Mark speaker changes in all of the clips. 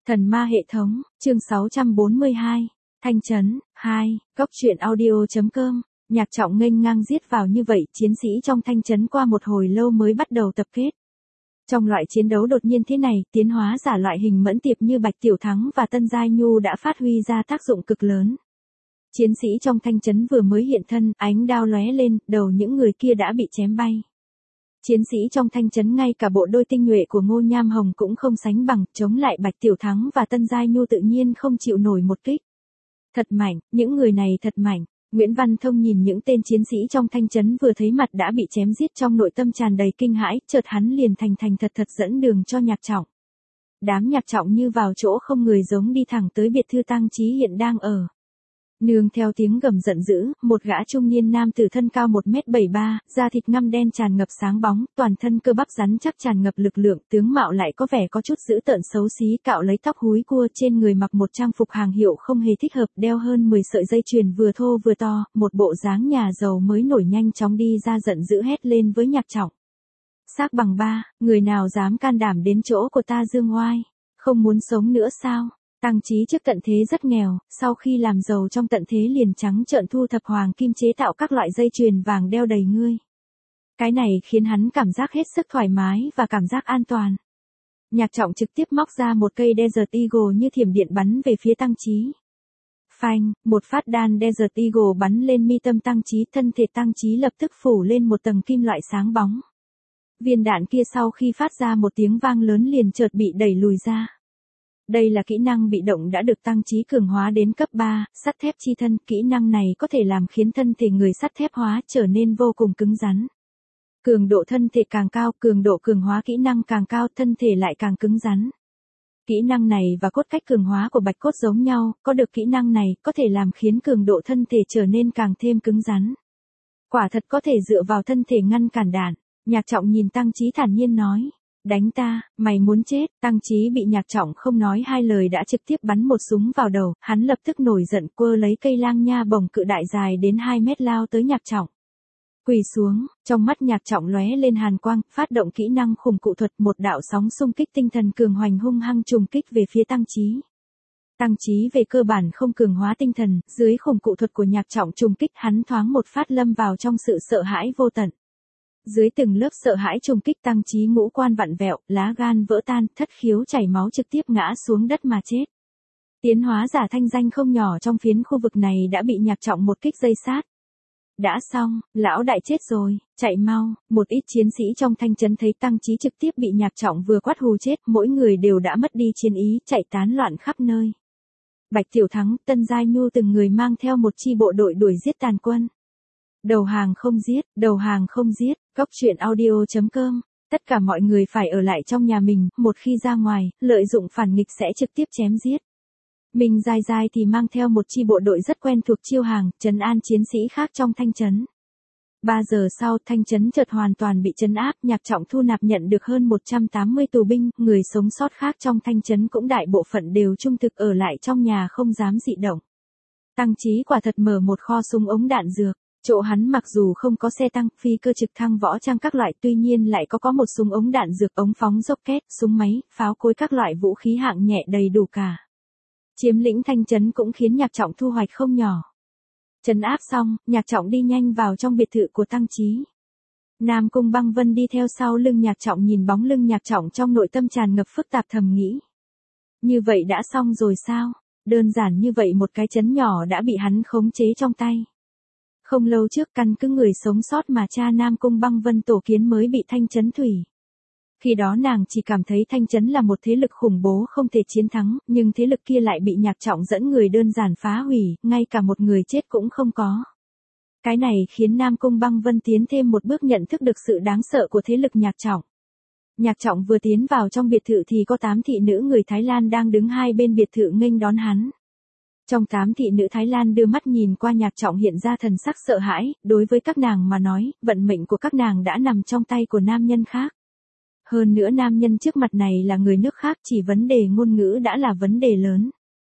Speaker 1: Thần ma hệ thống, chương 642, Thanh Trấn, 2, Góc truyện audio.com, Nhạc Trọng nghênh ngang giết vào như vậy, chiến sĩ trong Thanh Trấn qua một hồi lâu mới bắt đầu tập kết. Trong loại chiến đấu đột nhiên thế này, tiến hóa giả loại hình mẫn tiệp như Bạch Tiểu Thắng và Tân Giai Nhu đã phát huy ra tác dụng cực lớn. Chiến sĩ trong Thanh Trấn vừa mới hiện thân, ánh đao lóe lên, đầu những người kia đã bị chém bay. Chiến sĩ trong Thanh Trấn ngay cả bộ đôi tinh nhuệ của Ngô Nham Hồng cũng không sánh bằng, chống lại Bạch Tiểu Thắng và Tân Giai Nhu tự nhiên không chịu nổi một kích. Thật mạnh, những người này thật mạnh. Nguyễn Văn Thông nhìn những tên chiến sĩ trong Thanh Trấn vừa thấy mặt đã bị chém giết trong nội tâm tràn đầy kinh hãi, chợt hắn liền thành thật dẫn đường cho Nhạc Trọng. Đám Nhạc Trọng như vào chỗ không người giống đi thẳng tới biệt thự Tăng Chí hiện đang ở. Nương theo tiếng gầm giận dữ, một gã trung niên nam tử thân cao 1m73, da thịt ngăm đen tràn ngập sáng bóng, toàn thân cơ bắp rắn chắc tràn ngập lực lượng, tướng mạo lại có vẻ có chút dữ tợn xấu xí, cạo lấy tóc húi cua, trên người mặc một trang phục hàng hiệu không hề thích hợp, đeo hơn 10 sợi dây chuyền vừa thô vừa to, một bộ dáng nhà giàu mới nổi, nhanh chóng đi ra giận dữ hét lên với Nhạc Trọng. Xác bằng ba, người nào dám can đảm đến chỗ của ta dương oai, không muốn sống nữa sao? Tăng Chí trước tận thế rất nghèo, sau khi làm giàu trong tận thế liền trắng trợn thu thập hoàng kim chế tạo các loại dây chuyền vàng đeo đầy ngươi. Cái này khiến hắn cảm giác hết sức thoải mái và cảm giác an toàn. Nhạc Trọng trực tiếp móc ra một cây Desert Eagle như thiểm điện bắn về phía Tăng Chí. Phanh, một phát đạn Desert Eagle bắn lên mi tâm Tăng Chí, thân thể Tăng Chí lập tức phủ lên một tầng kim loại sáng bóng. Viên đạn kia sau khi phát ra một tiếng vang lớn liền chợt bị đẩy lùi ra. Đây là kỹ năng bị động đã được Tăng Chí cường hóa đến cấp 3, sắt thép chi thân, kỹ năng này có thể làm khiến thân thể người sắt thép hóa trở nên vô cùng cứng rắn. Cường độ thân thể càng cao, cường độ cường hóa kỹ năng càng cao, thân thể lại càng cứng rắn. Kỹ năng này và cốt cách cường hóa của Bạch Cốt giống nhau, có được kỹ năng này có thể làm khiến cường độ thân thể trở nên càng thêm cứng rắn. Quả thật có thể dựa vào thân thể ngăn cản đạn. Nhạc Trọng nhìn Tăng Chí thản nhiên nói. Đánh ta, mày muốn chết. Tăng Chí bị Nhạc Trọng không nói hai lời đã trực tiếp bắn một súng vào đầu, hắn lập tức nổi giận quơ lấy cây lang nha bổng cự đại dài đến 2 mét lao tới Nhạc Trọng. Quỳ xuống, trong mắt Nhạc Trọng lóe lên hàn quang, phát động kỹ năng khủng cụ thuật, một đạo sóng xung kích tinh thần cường hoành hung hăng trùng kích về phía Tăng Chí. Tăng Chí về cơ bản không cường hóa tinh thần, dưới khủng cụ thuật của Nhạc Trọng trùng kích hắn thoáng một phát lâm vào trong sự sợ hãi vô tận. Dưới từng lớp sợ hãi trùng kích Tăng Chí ngũ quan vặn vẹo, lá gan vỡ tan, thất khiếu chảy máu trực tiếp ngã xuống đất mà chết. Tiến hóa giả thanh danh không nhỏ trong phiến khu vực này đã bị Nhạc Trọng một kích dây sát. Đã xong, lão đại chết rồi, chạy mau. Một ít chiến sĩ trong Thanh Trấn thấy Tăng Chí trực tiếp bị Nhạc Trọng vừa quát hù chết, mỗi người đều đã mất đi chiến ý, chạy tán loạn khắp nơi. Bạch Tiểu Thắng, Tân Giai Nhu từng người mang theo một chi bộ đội đuổi giết tàn quân. Đầu hàng không giết, Góc truyện audio.com, tất cả mọi người phải ở lại trong nhà mình, một khi ra ngoài, lợi dụng phản nghịch sẽ trực tiếp chém giết. Mình Giai thì mang theo một chi bộ đội rất quen thuộc chiêu hàng, trấn an chiến sĩ khác trong Thanh Trấn. 3 giờ sau, Thanh Trấn chợt hoàn toàn bị trấn áp, Nhạc Trọng thu nạp nhận được hơn 180 tù binh, người sống sót khác trong Thanh Trấn cũng đại bộ phận đều trung thực ở lại trong nhà không dám dị động. Tăng Chí quả thật mở một kho súng ống đạn dược. Chỗ hắn mặc dù không có xe tăng, phi cơ trực thăng võ trang các loại, tuy nhiên lại có một súng ống đạn dược, ống phóng rocket, súng máy, pháo cối, các loại vũ khí hạng nhẹ đầy đủ cả. Chiếm lĩnh Thanh Trấn cũng khiến Nhạc Trọng thu hoạch không nhỏ. Trấn áp xong, Nhạc Trọng đi nhanh vào trong biệt thự của Tăng Chí. Nam Cung Băng Vân đi theo sau lưng Nhạc Trọng, nhìn bóng lưng Nhạc Trọng trong nội tâm tràn ngập phức tạp, thầm nghĩ. Như vậy đã xong rồi sao? Đơn giản như vậy một cái trấn nhỏ đã bị hắn khống chế trong tay. Không lâu trước căn cứ người sống sót mà cha Nam Cung Băng Vân tổ kiến mới bị Thanh Trấn thủy. Khi đó nàng chỉ cảm thấy Thanh Trấn là một thế lực khủng bố không thể chiến thắng, nhưng thế lực kia lại bị Nhạc Trọng dẫn người đơn giản phá hủy, ngay cả một người chết cũng không có. Cái này khiến Nam Cung Băng Vân tiến thêm một bước nhận thức được sự đáng sợ của thế lực Nhạc Trọng. Nhạc Trọng vừa tiến vào trong biệt thự thì có 8 thị nữ người Thái Lan đang đứng hai bên biệt thự nghênh đón hắn. Trong 8 thị nữ Thái Lan đưa mắt nhìn qua Nhạc Trọng hiện ra thần sắc sợ hãi, đối với các nàng mà nói, vận mệnh của các nàng đã nằm trong tay của nam nhân khác. Hơn nữa nam nhân trước mặt này là người nước khác, chỉ vấn đề ngôn ngữ đã là vấn đề lớn.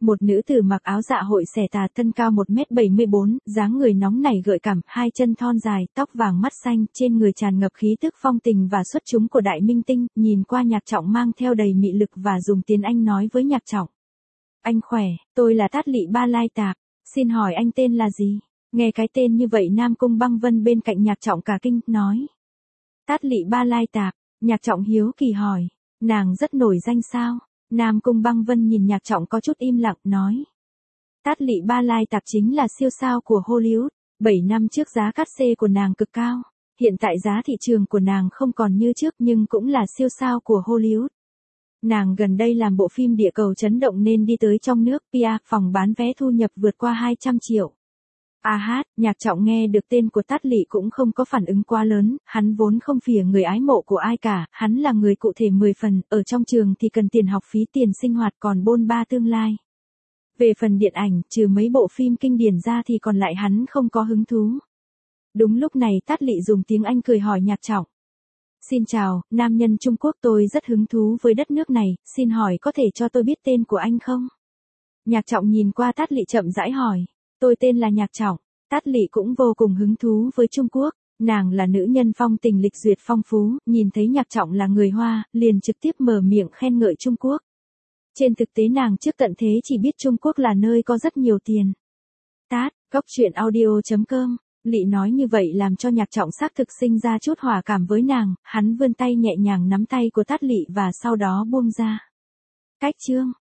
Speaker 1: Một nữ tử mặc áo dạ hội xẻ tà, thân cao 1m74, dáng người nóng nảy gợi cảm, hai chân thon dài, tóc vàng mắt xanh, trên người tràn ngập khí tức phong tình và xuất chúng của đại minh tinh, nhìn qua Nhạc Trọng mang theo đầy mị lực và dùng tiếng Anh nói với Nhạc Trọng. Anh khỏe, tôi là Tát Lị Ba Lai Tạp, xin hỏi anh tên là gì? Nghe cái tên như vậy Nam Cung Băng Vân bên cạnh Nhạc Trọng cả kinh, nói. Tát Lị Ba Lai Tạp, Nhạc Trọng hiếu kỳ hỏi, nàng rất nổi danh sao? Nam Cung Băng Vân nhìn Nhạc Trọng có chút im lặng, nói. Tát Lị Ba Lai Tạp chính là siêu sao của Hollywood, 7 năm trước giá cát xê của nàng cực cao, hiện tại giá thị trường của nàng không còn như trước nhưng cũng là siêu sao của Hollywood. Nàng gần đây làm bộ phim Địa Cầu Chấn Động nên đi tới trong nước, PR, phòng bán vé thu nhập vượt qua 200 triệu. Nhạc Trọng nghe được tên của Tát Lị cũng không có phản ứng quá lớn, hắn vốn không phìa người ái mộ của ai cả, hắn là người cụ thể 10 phần, ở trong trường thì cần tiền học phí tiền sinh hoạt còn bôn ba tương lai. Về phần điện ảnh, trừ mấy bộ phim kinh điển ra thì còn lại hắn không có hứng thú. Đúng lúc này Tát Lị dùng tiếng Anh cười hỏi Nhạc Trọng. Xin chào, nam nhân Trung Quốc, tôi rất hứng thú với đất nước này, xin hỏi có thể cho tôi biết tên của anh không? Nhạc Trọng nhìn qua Tát Lị chậm rãi hỏi. Tôi tên là Nhạc Trọng. Tát Lị cũng vô cùng hứng thú với Trung Quốc, nàng là nữ nhân phong tình lịch duyệt phong phú, nhìn thấy Nhạc Trọng là người Hoa, liền trực tiếp mở miệng khen ngợi Trung Quốc. Trên thực tế nàng trước tận thế chỉ biết Trung Quốc là nơi có rất nhiều tiền. Góc truyện audio.com, Lị nói như vậy làm cho Nhạc Trọng xác thực sinh ra chút hòa cảm với nàng, hắn vươn tay nhẹ nhàng nắm tay của Tát Lị và sau đó buông ra. Cách chương